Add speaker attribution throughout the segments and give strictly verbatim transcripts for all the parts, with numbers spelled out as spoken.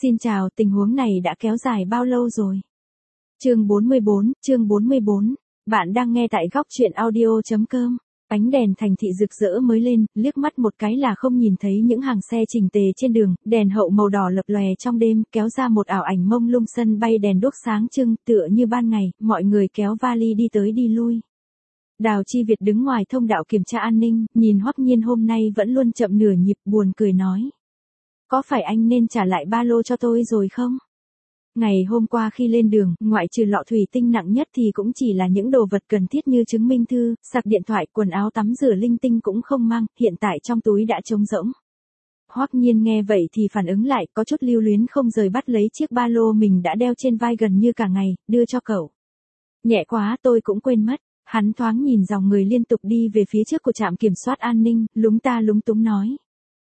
Speaker 1: Xin chào, tình huống này đã kéo dài bao lâu rồi? Chương bốn mươi bốn, chương bốn mươi bốn. Bạn đang nghe tại góc truyện audio chấm com. Ánh đèn thành thị rực rỡ mới lên, liếc mắt một cái là không nhìn thấy những hàng xe chỉnh tề trên đường, đèn hậu màu đỏ lập lòe trong đêm, kéo ra một ảo ảnh mông lung sân bay đèn đuốc sáng trưng, tựa như ban ngày, mọi người kéo vali đi tới đi lui. Đào Chi Việt đứng ngoài thông đạo kiểm tra an ninh, nhìn Hoắc Nhiên hôm nay vẫn luôn chậm nửa nhịp, buồn cười nói. Có phải anh nên trả lại ba lô cho tôi rồi không? Ngày hôm qua khi lên đường, ngoại trừ lọ thủy tinh nặng nhất thì cũng chỉ là những đồ vật cần thiết như chứng minh thư, sạc điện thoại, quần áo tắm rửa linh tinh cũng không mang, hiện tại trong túi đã trống rỗng. Hoắc Nhiên nghe vậy thì phản ứng lại, có chút lưu luyến không rời bắt lấy chiếc ba lô mình đã đeo trên vai gần như cả ngày, đưa cho cậu. Nhẹ quá tôi cũng quên mất. Hắn thoáng nhìn dòng người liên tục đi về phía trước của trạm kiểm soát an ninh, lúng ta lúng túng nói.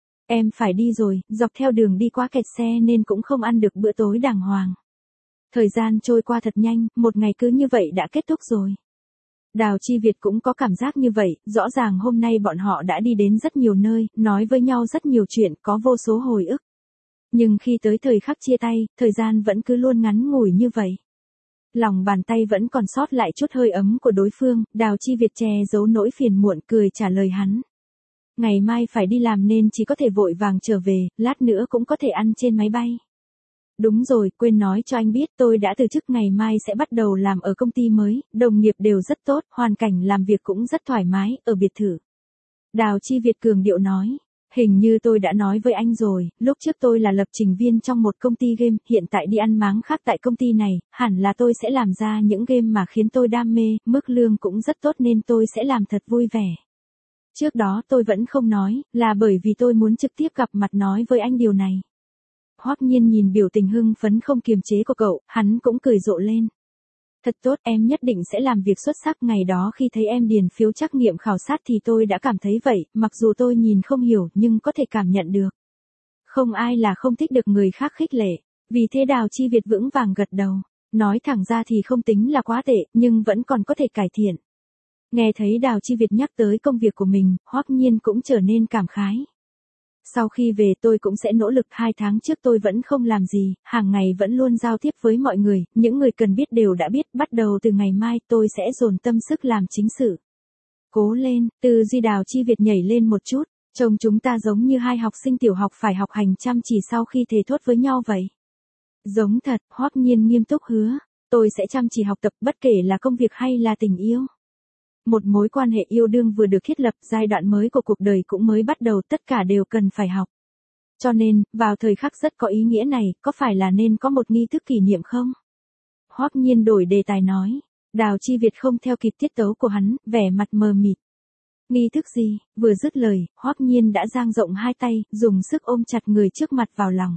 Speaker 1: Em phải đi rồi, dọc theo đường đi quá kẹt xe nên cũng không ăn được bữa tối đàng hoàng. Thời gian trôi qua thật nhanh, một ngày cứ như vậy đã kết thúc rồi. Đào Chi Việt cũng có cảm giác như vậy, rõ ràng hôm nay bọn họ đã đi đến rất nhiều nơi, nói với nhau rất nhiều chuyện, có vô số hồi ức. Nhưng khi tới thời khắc chia tay, thời gian vẫn cứ luôn ngắn ngủi như vậy. Lòng bàn tay vẫn còn sót lại chút hơi ấm của đối phương, Đào Chi Việt che giấu nỗi phiền muộn cười trả lời hắn. Ngày mai phải đi làm nên chỉ có thể vội vàng trở về, lát nữa cũng có thể ăn trên máy bay. Đúng rồi, quên nói cho anh biết tôi đã từ chức, ngày mai sẽ bắt đầu làm ở công ty mới, đồng nghiệp đều rất tốt, hoàn cảnh làm việc cũng rất thoải mái, ở biệt thự. Đào Chi Việt cường điệu nói. Hình như tôi đã nói với anh rồi, lúc trước tôi là lập trình viên trong một công ty game, hiện tại đi ăn máng khác tại công ty này, hẳn là tôi sẽ làm ra những game mà khiến tôi đam mê, mức lương cũng rất tốt nên tôi sẽ làm thật vui vẻ. Trước đó tôi vẫn không nói, là bởi vì tôi muốn trực tiếp gặp mặt nói với anh điều này. Hoắc Nhiên nhìn biểu tình hưng phấn không kiềm chế của cậu, hắn cũng cười rộ lên. Thật tốt, em nhất định sẽ làm việc xuất sắc. Ngày đó khi thấy em điền phiếu trắc nghiệm khảo sát thì tôi đã cảm thấy vậy, mặc dù tôi nhìn không hiểu nhưng có thể cảm nhận được. Không ai là không thích được người khác khích lệ, vì thế Đào Chi Việt vững vàng gật đầu. Nói thẳng ra thì không tính là quá tệ, nhưng vẫn còn có thể cải thiện. Nghe thấy Đào Chi Việt nhắc tới công việc của mình, Hoắc Nhiên cũng trở nên cảm khái. Sau khi về tôi cũng sẽ nỗ lực, hai tháng trước tôi vẫn không làm gì, hàng ngày vẫn luôn giao tiếp với mọi người, những người cần biết đều đã biết, bắt đầu từ ngày mai tôi sẽ dồn tâm sức làm chính sự. Cố lên, từ duy Đào Chi Việt nhảy lên một chút, trông chúng ta giống như hai học sinh tiểu học phải học hành chăm chỉ sau khi thề thốt với nhau vậy. Giống thật, Hoắc Nhiên nghiêm túc hứa, tôi sẽ chăm chỉ học tập bất kể là công việc hay là tình yêu. Một mối quan hệ yêu đương vừa được thiết lập, giai đoạn mới của cuộc đời cũng mới bắt đầu, tất cả đều cần phải học. Cho nên, vào thời khắc rất có ý nghĩa này, có phải là nên có một nghi thức kỷ niệm không? Hoắc Nhiên đổi đề tài nói. Đào Chi Việt không theo kịp tiết tấu của hắn, vẻ mặt mờ mịt. Nghi thức gì? Vừa dứt lời, Hoắc Nhiên đã dang rộng hai tay, dùng sức ôm chặt người trước mặt vào lòng.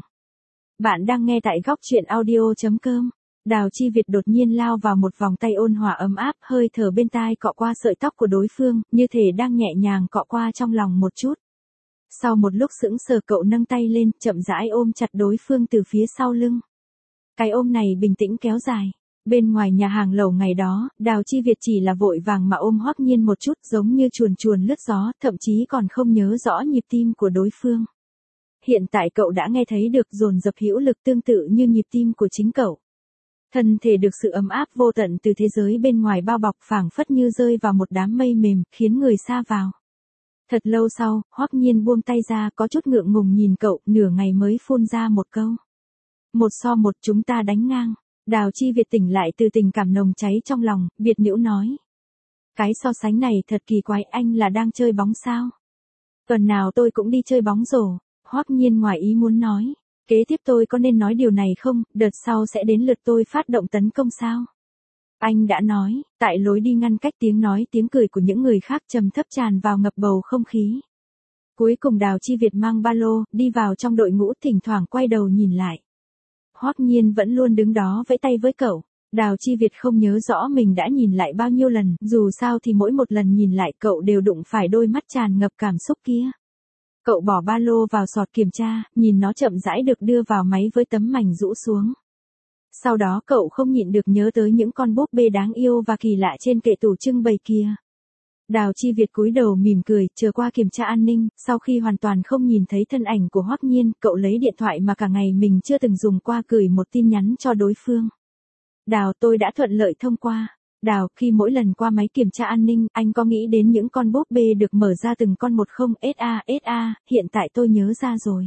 Speaker 1: Bạn đang nghe tại góc truyện audio chấm com. Đào Chi Việt đột nhiên lao vào một vòng tay ôn hòa ấm áp, hơi thở bên tai cọ qua sợi tóc của đối phương, như thể đang nhẹ nhàng cọ qua trong lòng một chút. Sau một lúc sững sờ cậu nâng tay lên, chậm rãi ôm chặt đối phương từ phía sau lưng. Cái ôm này bình tĩnh kéo dài. Bên ngoài nhà hàng lẩu ngày đó, Đào Chi Việt chỉ là vội vàng mà ôm Hoắc Nhiên một chút, giống như chuồn chuồn lướt gió, thậm chí còn không nhớ rõ nhịp tim của đối phương. Hiện tại cậu đã nghe thấy được dồn dập hữu lực tương tự như nhịp tim của chính cậu. Thân thể được sự ấm áp vô tận từ thế giới bên ngoài bao bọc, phảng phất như rơi vào một đám mây mềm, khiến người sa vào. Thật lâu sau, Hoắc Nhiên buông tay ra, có chút ngượng ngùng nhìn cậu, nửa ngày mới phun ra một câu. Một so một, chúng ta đánh ngang. Đào Chi Việt tỉnh lại từ tình cảm nồng cháy trong lòng, biệt nữ nói. Cái so sánh này thật kỳ quái, anh là đang chơi bóng sao? Tuần nào tôi cũng đi chơi bóng rổ. Hoắc Nhiên ngoài ý muốn nói. Kế tiếp tôi có nên nói điều này không, đợt sau sẽ đến lượt tôi phát động tấn công sao? Anh đã nói, tại lối đi ngăn cách tiếng nói tiếng cười của những người khác trầm thấp tràn vào ngập bầu không khí. Cuối cùng Đào Chi Việt mang ba lô, đi vào trong đội ngũ, thỉnh thoảng quay đầu nhìn lại. Hoắc Nhiên vẫn luôn đứng đó vẫy tay với cậu. Đào Chi Việt không nhớ rõ mình đã nhìn lại bao nhiêu lần, dù sao thì mỗi một lần nhìn lại cậu đều đụng phải đôi mắt tràn ngập cảm xúc kia. Cậu bỏ ba lô vào sọt kiểm tra, nhìn nó chậm rãi được đưa vào máy với tấm mảnh rũ xuống. Sau đó cậu không nhịn được nhớ tới những con búp bê đáng yêu và kỳ lạ trên kệ tủ trưng bày kia. Đào Chi Việt cúi đầu mỉm cười, chờ qua kiểm tra an ninh, sau khi hoàn toàn không nhìn thấy thân ảnh của Hoắc Nhiên, cậu lấy điện thoại mà cả ngày mình chưa từng dùng qua gửi một tin nhắn cho đối phương. Đào, tôi đã thuận lợi thông qua. Đào, khi mỗi lần qua máy kiểm tra an ninh, anh có nghĩ đến những con búp bê được mở ra từng con một không? ét a, ét a, hiện tại tôi nhớ ra rồi.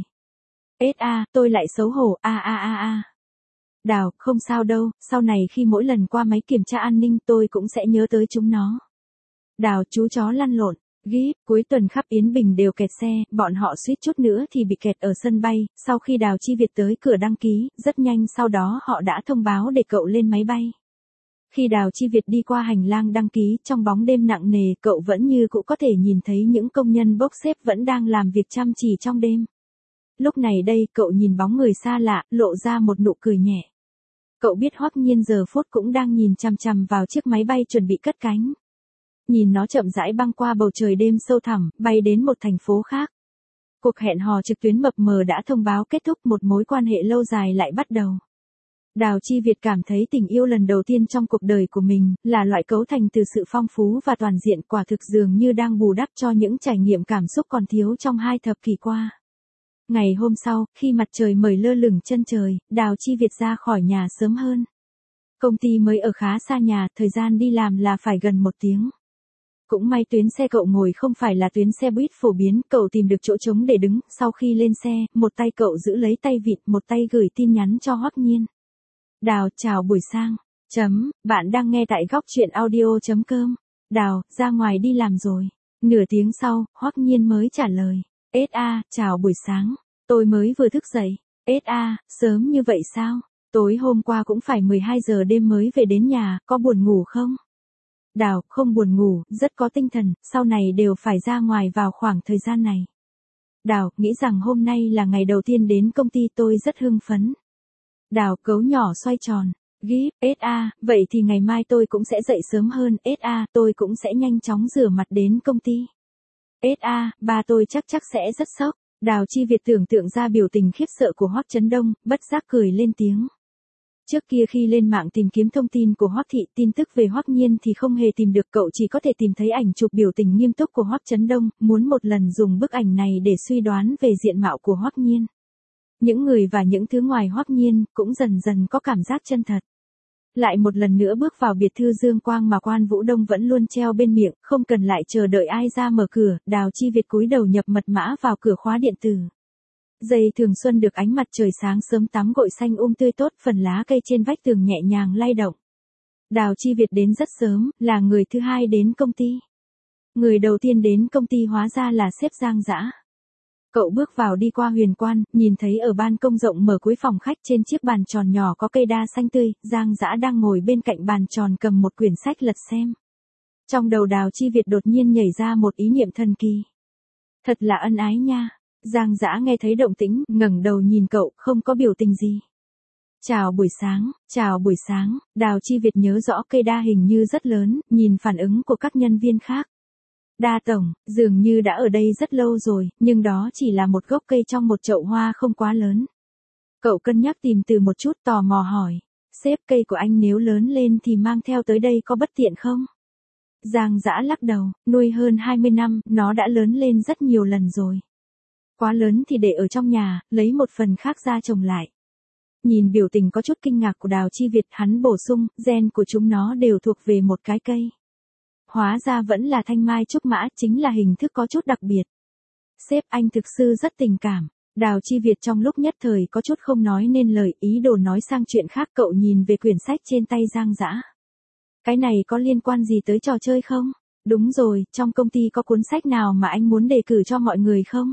Speaker 1: ét a, tôi lại xấu hổ, a a a a. Đào, không sao đâu, sau này khi mỗi lần qua máy kiểm tra an ninh tôi cũng sẽ nhớ tới chúng nó. Đào, chú chó lăn lộn. Gíp, cuối tuần khắp Yến Bình đều kẹt xe, bọn họ suýt chút nữa thì bị kẹt ở sân bay, sau khi Đào Chi Việt tới cửa đăng ký, rất nhanh sau đó họ đã thông báo để cậu lên máy bay. Khi Đào Chi Việt đi qua hành lang đăng ký, trong bóng đêm nặng nề, cậu vẫn như cũ có thể nhìn thấy những công nhân bốc xếp vẫn đang làm việc chăm chỉ trong đêm. Lúc này đây, cậu nhìn bóng người xa lạ, lộ ra một nụ cười nhẹ. Cậu biết Hoắc Nhiên giờ phút cũng đang nhìn chằm chằm vào chiếc máy bay chuẩn bị cất cánh. Nhìn nó chậm rãi băng qua bầu trời đêm sâu thẳm, bay đến một thành phố khác. Cuộc hẹn hò trực tuyến mập mờ đã thông báo kết thúc, một mối quan hệ lâu dài lại bắt đầu. Đào Chi Việt cảm thấy tình yêu lần đầu tiên trong cuộc đời của mình, là loại cấu thành từ sự phong phú và toàn diện, quả thực dường như đang bù đắp cho những trải nghiệm cảm xúc còn thiếu trong hai thập kỷ qua. Ngày hôm sau, khi mặt trời mời lơ lửng chân trời, Đào Chi Việt ra khỏi nhà sớm hơn. Công ty mới ở khá xa nhà, thời gian đi làm là phải gần một tiếng. Cũng may tuyến xe cậu ngồi không phải là tuyến xe buýt phổ biến, cậu tìm được chỗ trống để đứng, sau khi lên xe, một tay cậu giữ lấy tay vịt, một tay gửi tin nhắn cho Hoắc Nhiên. Đào, chào buổi sáng. Chấm, bạn đang nghe tại góc truyện audio chấm com. Đào, ra ngoài đi làm rồi. Nửa tiếng sau, Hoắc Nhiên mới trả lời. ét a, chào buổi sáng. Tôi mới vừa thức dậy. ét a, sớm như vậy sao? Tối hôm qua cũng phải mười hai giờ đêm mới về đến nhà, có buồn ngủ không? Đào, không buồn ngủ, rất có tinh thần, sau này đều phải ra ngoài vào khoảng thời gian này. Đào, nghĩ rằng hôm nay là ngày đầu tiên đến công ty tôi rất hưng phấn. Đào, gấu nhỏ xoay tròn. Gíp, ét a, vậy thì ngày mai tôi cũng sẽ dậy sớm hơn, ét a, tôi cũng sẽ nhanh chóng rửa mặt đến công ty. ét a, ba tôi chắc chắc sẽ rất sốc. Đào Chi Việt tưởng tượng ra biểu tình khiếp sợ của Hoắc Chấn Đông, bất giác cười lên tiếng. Trước kia khi lên mạng tìm kiếm thông tin của Hoắc Thị, tin tức về Hoắc Nhiên thì không hề tìm được, cậu chỉ có thể tìm thấy ảnh chụp biểu tình nghiêm túc của Hoắc Chấn Đông, muốn một lần dùng bức ảnh này để suy đoán về diện mạo của Hoắc Nhiên. Những người và những thứ ngoài Hoắc Nhiên cũng dần dần có cảm giác chân thật. Lại một lần nữa bước vào biệt thự Dương Quang mà Quan Vũ Đông vẫn luôn treo bên miệng, không cần lại chờ đợi ai ra mở cửa, Đào Chi Việt cúi đầu nhập mật mã vào cửa khóa điện tử. Dây thường xuân được ánh mặt trời sáng sớm tắm gội xanh um tươi tốt, phần lá cây trên vách tường nhẹ nhàng lay động. Đào Chi Việt đến rất sớm, là người thứ hai đến công ty. Người đầu tiên đến công ty hóa ra là sếp Giang Dã. Cậu bước vào đi qua huyền quan, nhìn thấy ở ban công rộng mở cuối phòng khách trên chiếc bàn tròn nhỏ có cây đa xanh tươi, Giang Dã đang ngồi bên cạnh bàn tròn cầm một quyển sách lật xem. Trong đầu Đào Chi Việt đột nhiên nhảy ra một ý niệm thần kỳ. Thật là ân ái nha. Giang Dã nghe thấy động tĩnh, ngẩng đầu nhìn cậu, không có biểu tình gì. Chào buổi sáng, chào buổi sáng, Đào Chi Việt nhớ rõ cây đa hình như rất lớn, nhìn phản ứng của các nhân viên khác. Đa tổng, dường như đã ở đây rất lâu rồi, nhưng đó chỉ là một gốc cây trong một chậu hoa không quá lớn. Cậu cân nhắc tìm từ một chút, tò mò hỏi. Sếp, cây của anh nếu lớn lên thì mang theo tới đây có bất tiện không? Giang Dã lắc đầu, nuôi hơn hai mươi năm, nó đã lớn lên rất nhiều lần rồi. Quá lớn thì để ở trong nhà, lấy một phần khác ra trồng lại. Nhìn biểu tình có chút kinh ngạc của Đào Chi Việt, hắn bổ sung, gen của chúng nó đều thuộc về một cái cây. Hóa ra vẫn là thanh mai trúc mã, chính là hình thức có chút đặc biệt. Sếp, anh thực sự rất tình cảm. Đào Chi Việt trong lúc nhất thời có chút không nói nên lời, ý đồ nói sang chuyện khác. Cậu nhìn về quyển sách trên tay Giang Dã. Cái này có liên quan gì tới trò chơi không? Đúng rồi, trong công ty có cuốn sách nào mà anh muốn đề cử cho mọi người không?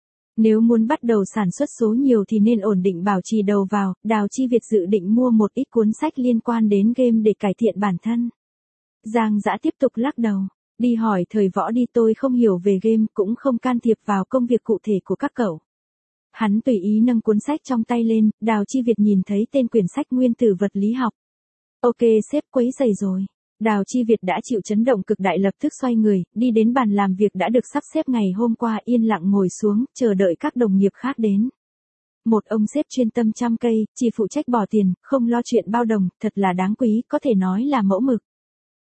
Speaker 1: Nếu muốn bắt đầu sản xuất số nhiều thì nên ổn định bảo trì đầu vào. Đào Chi Việt dự định mua một ít cuốn sách liên quan đến game để cải thiện bản thân. Giang Dã tiếp tục lắc đầu. Đi hỏi thời võ đi, tôi không hiểu về game, cũng không can thiệp vào công việc cụ thể của các cậu. Hắn tùy ý nâng cuốn sách trong tay lên, Đào Chi Việt nhìn thấy tên quyển sách Nguyên tử vật lý học. Ok sếp, quấy rầy rồi. Đào Chi Việt đã chịu chấn động cực đại, lập tức xoay người, đi đến bàn làm việc đã được sắp xếp ngày hôm qua, yên lặng ngồi xuống, chờ đợi các đồng nghiệp khác đến. Một ông sếp chuyên tâm chăm cây, chỉ phụ trách bỏ tiền, không lo chuyện bao đồng, thật là đáng quý, có thể nói là mẫu mực.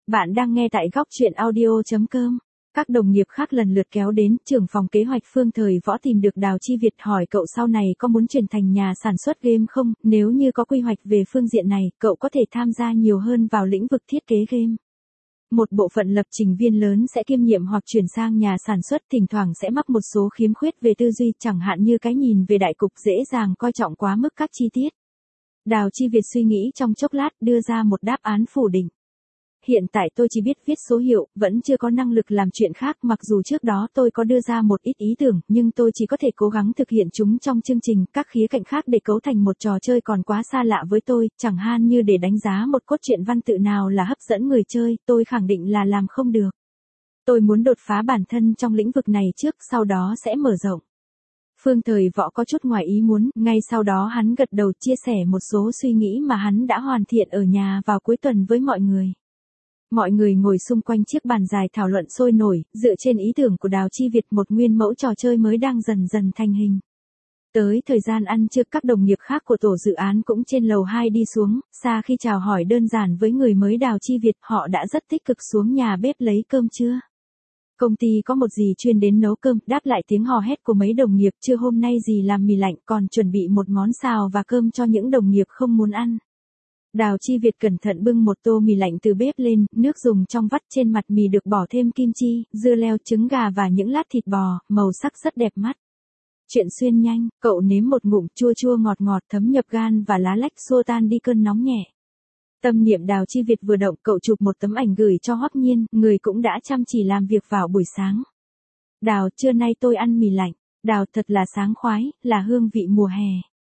Speaker 1: Bạn đang nghe tại góc chuyện audio chấm com. Các đồng nghiệp khác lần lượt kéo đến, trưởng phòng kế hoạch Phương Thời Võ tìm được Đào Chi Việt hỏi cậu sau này có muốn chuyển thành nhà sản xuất game không, nếu như có quy hoạch về phương diện này, cậu có thể tham gia nhiều hơn vào lĩnh vực thiết kế game. Một bộ phận lập trình viên lớn sẽ kiêm nhiệm hoặc chuyển sang nhà sản xuất, thỉnh thoảng sẽ mắc một số khiếm khuyết về tư duy, chẳng hạn như cái nhìn về đại cục dễ dàng coi trọng quá mức các chi tiết. Đào Chi Việt suy nghĩ trong chốc lát, đưa ra một đáp án phủ định. Hiện tại tôi chỉ biết viết số hiệu, vẫn chưa có năng lực làm chuyện khác, mặc dù trước đó tôi có đưa ra một ít ý tưởng, nhưng tôi chỉ có thể cố gắng thực hiện chúng trong chương trình, các khía cạnh khác để cấu thành một trò chơi còn quá xa lạ với tôi, chẳng hạn như để đánh giá một cốt truyện văn tự nào là hấp dẫn người chơi, tôi khẳng định là làm không được. Tôi muốn đột phá bản thân trong lĩnh vực này trước, sau đó sẽ mở rộng. Phương Thời Võ có chút ngoài ý muốn, ngay sau đó hắn gật đầu chia sẻ một số suy nghĩ mà hắn đã hoàn thiện ở nhà vào cuối tuần với mọi người. Mọi người ngồi xung quanh chiếc bàn dài thảo luận sôi nổi, dựa trên ý tưởng của Đào Chi Việt, một nguyên mẫu trò chơi mới đang dần dần thành hình. Tới thời gian ăn trưa, các đồng nghiệp khác của tổ dự án cũng trên lầu hai đi xuống, xa khi chào hỏi đơn giản với người mới Đào Chi Việt, họ đã rất tích cực xuống nhà bếp lấy cơm trưa. Công ty có một dì chuyên đến nấu cơm, đáp lại tiếng hò hét của mấy đồng nghiệp, trưa hôm nay dì làm mì lạnh, còn chuẩn bị một món xào và cơm cho những đồng nghiệp không muốn ăn. Đào Chi Việt cẩn thận bưng một tô mì lạnh từ bếp lên, nước dùng trong vắt, trên mặt mì được bỏ thêm kim chi, dưa leo, trứng gà và những lát thịt bò, màu sắc rất đẹp mắt. Chuyện xuyên nhanh, cậu nếm một ngụm, chua chua ngọt ngọt thấm nhập gan và lá lách xua tan đi cơn nóng nhẹ. Tâm niệm Đào Chi Việt vừa động, cậu chụp một tấm ảnh gửi cho Hoắc Nhiên, người cũng đã chăm chỉ làm việc vào buổi sáng. Đào, trưa nay tôi ăn mì lạnh. Đào, thật là sáng khoái, là hương vị mùa hè.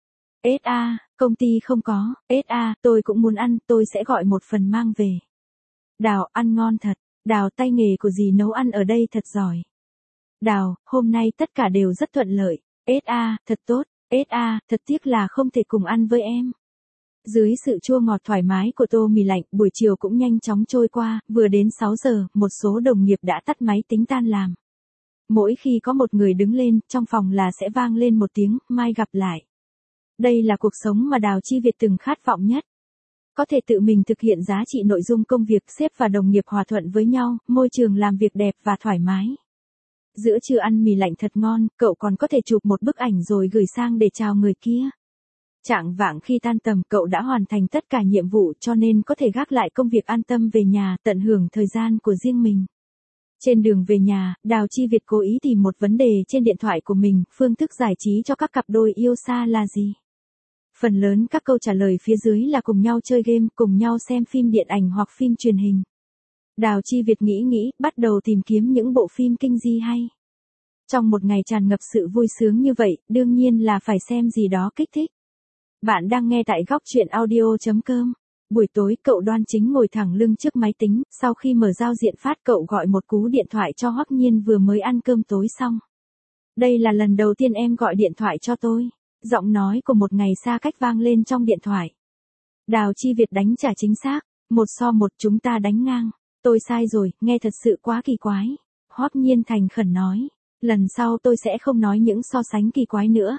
Speaker 1: ét a, công ty không có. ét a, tôi cũng muốn ăn, tôi sẽ gọi một phần mang về. Đào, ăn ngon thật. Đào, tay nghề của dì nấu ăn ở đây thật giỏi. Đào, hôm nay tất cả đều rất thuận lợi. ét a, thật tốt. ét a, thật tiếc là không thể cùng ăn với em. Dưới sự chua ngọt thoải mái của tô mì lạnh, buổi chiều cũng nhanh chóng trôi qua, vừa đến sáu giờ, một số đồng nghiệp đã tắt máy tính tan làm. Mỗi khi có một người đứng lên, trong phòng là sẽ vang lên một tiếng, mai gặp lại. Đây là cuộc sống mà Đào Chi Việt từng khát vọng nhất. Có thể tự mình thực hiện giá trị nội dung công việc, sếp và đồng nghiệp hòa thuận với nhau, môi trường làm việc đẹp và thoải mái. Giữa trưa ăn mì lạnh thật ngon, cậu còn có thể chụp một bức ảnh rồi gửi sang để chào người kia. Chạng vạng khi tan tầm, cậu đã hoàn thành tất cả nhiệm vụ, cho nên có thể gác lại công việc, an tâm về nhà, tận hưởng thời gian của riêng mình. Trên đường về nhà, Đào Chi Việt cố ý tìm một vấn đề trên điện thoại của mình, phương thức giải trí cho các cặp đôi yêu xa là gì? Phần lớn các câu trả lời phía dưới là cùng nhau chơi game, cùng nhau xem phim điện ảnh hoặc phim truyền hình. Đào Chi Việt nghĩ nghĩ, bắt đầu tìm kiếm những bộ phim kinh dị hay. Trong một ngày tràn ngập sự vui sướng như vậy, đương nhiên là phải xem gì đó kích thích. Bạn đang nghe tại góc chuyện audio chấm com. Buổi tối, cậu đoan chính ngồi thẳng lưng trước máy tính, sau khi mở giao diện phát, cậu gọi một cú điện thoại cho Hoắc Nhiên vừa mới ăn cơm tối xong. Đây là lần đầu tiên em gọi điện thoại cho tôi. Giọng nói của một ngày xa cách vang lên trong điện thoại. Đào Chi Việt đánh trả chính xác, một so một, chúng ta đánh ngang. Tôi sai rồi, nghe thật sự quá kỳ quái. Hoắc Nhiên thành khẩn nói, lần sau tôi sẽ không nói những so sánh kỳ quái nữa.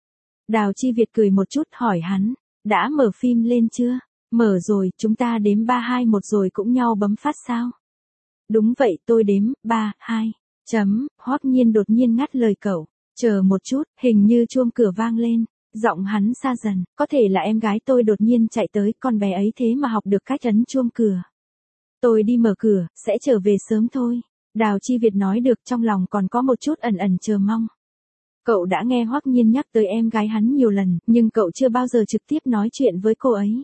Speaker 1: Đào Chi Việt cười một chút, hỏi hắn, đã mở phim lên chưa? Mở rồi, chúng ta đếm ba hai một rồi cũng nhau bấm phát sao? Đúng vậy, tôi đếm, ba, hai, chấm, Hoắc Nhiên đột nhiên ngắt lời cậu, chờ một chút, hình như chuông cửa vang lên, giọng hắn xa dần, có thể là em gái tôi đột nhiên chạy tới, con bé ấy thế mà học được cách ấn chuông cửa. Tôi đi mở cửa, sẽ trở về sớm thôi. Đào Chi Việt nói được, trong lòng còn có một chút ẩn ẩn chờ mong. Cậu đã nghe Hoắc Nhiên nhắc tới em gái hắn nhiều lần, nhưng cậu chưa bao giờ trực tiếp nói chuyện với cô ấy.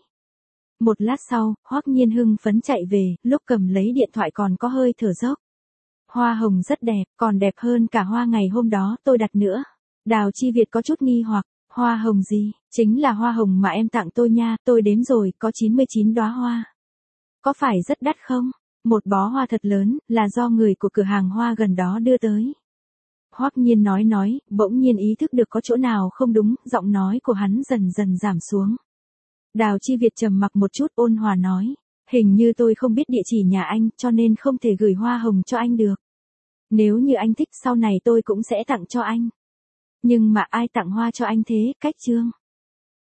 Speaker 1: Một lát sau, Hoắc Nhiên hưng phấn chạy về, lúc cầm lấy điện thoại còn có hơi thở dốc. Hoa hồng rất đẹp, còn đẹp hơn cả hoa ngày hôm đó tôi đặt nữa. Đào Chi Việt có chút nghi hoặc, hoa hồng gì? Chính là hoa hồng mà em tặng tôi nha, tôi đếm rồi, có chín mươi chín đóa hoa. Có phải rất đắt không? Một bó hoa thật lớn, là do người của cửa hàng hoa gần đó đưa tới. Hoắc Nhiên nói nói, bỗng nhiên ý thức được có chỗ nào không đúng, giọng nói của hắn dần dần giảm xuống. Đào Chi Việt trầm mặc một chút, ôn hòa nói, hình như tôi không biết địa chỉ nhà anh, cho nên không thể gửi hoa hồng cho anh được. Nếu như anh thích, sau này tôi cũng sẽ tặng cho anh. Nhưng mà ai tặng hoa cho anh thế, cách Trương?